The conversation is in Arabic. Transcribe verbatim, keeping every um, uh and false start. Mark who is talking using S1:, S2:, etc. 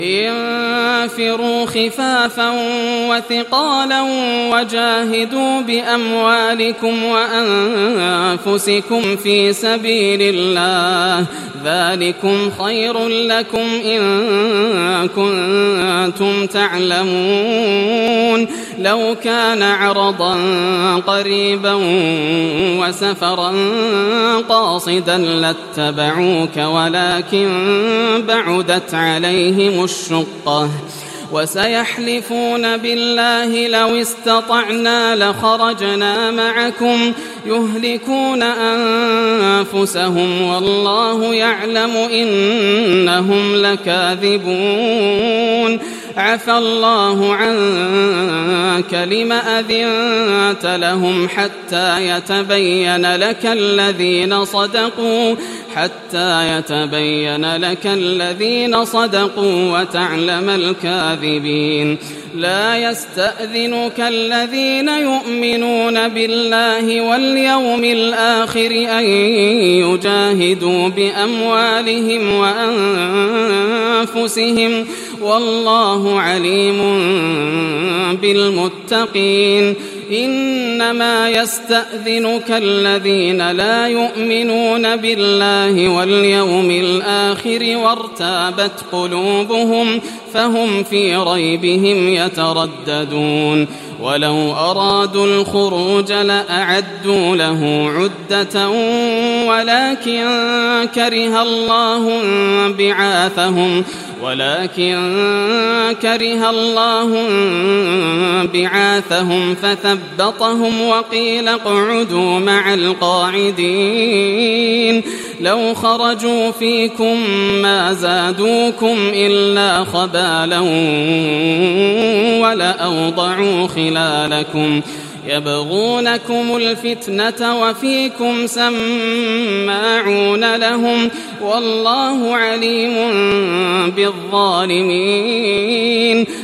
S1: انفروا خفافا وثقالا وجاهدوا بأموالكم وأنفسكم في سبيل الله ذلكم خير لكم إن كنتم تعلمون لو كان عرضا قريبا وسفرا قاصدا لاتبعوك ولكن بعدت عليهم الشقة وسيحلفون بالله لو استطعنا لخرجنا معكم يهلكون أنفسهم والله يعلم إنهم لكاذبون عفى الله عنك لم أذنت لهم حتى يتبين لك الذين صدقوا حتى يتبين لك الذين صدقوا وتعلم الكاذبين لا يستأذنك الذين يؤمنون بالله واليوم الآخر أن يجاهدوا بأموالهم وأنفسهم والله عليم بالمتقين إنما يستأذنك الذين لا يؤمنون بالله واليوم الآخر وارتابت قلوبهم فهم في ريبهم يترددون ولو أرادوا الخروج لأعدوا له عدة ولكن كره الله بعاثهم ولكن كره الله بعاثهم فثبطهم وقيل اقعدوا مع القاعدين لو خرجوا فيكم ما زادوكم إلا خبالا ولأوضعوا خلالكم يبغونكم الفتنة وفيكم سماعون لهم والله عليم بالظالمين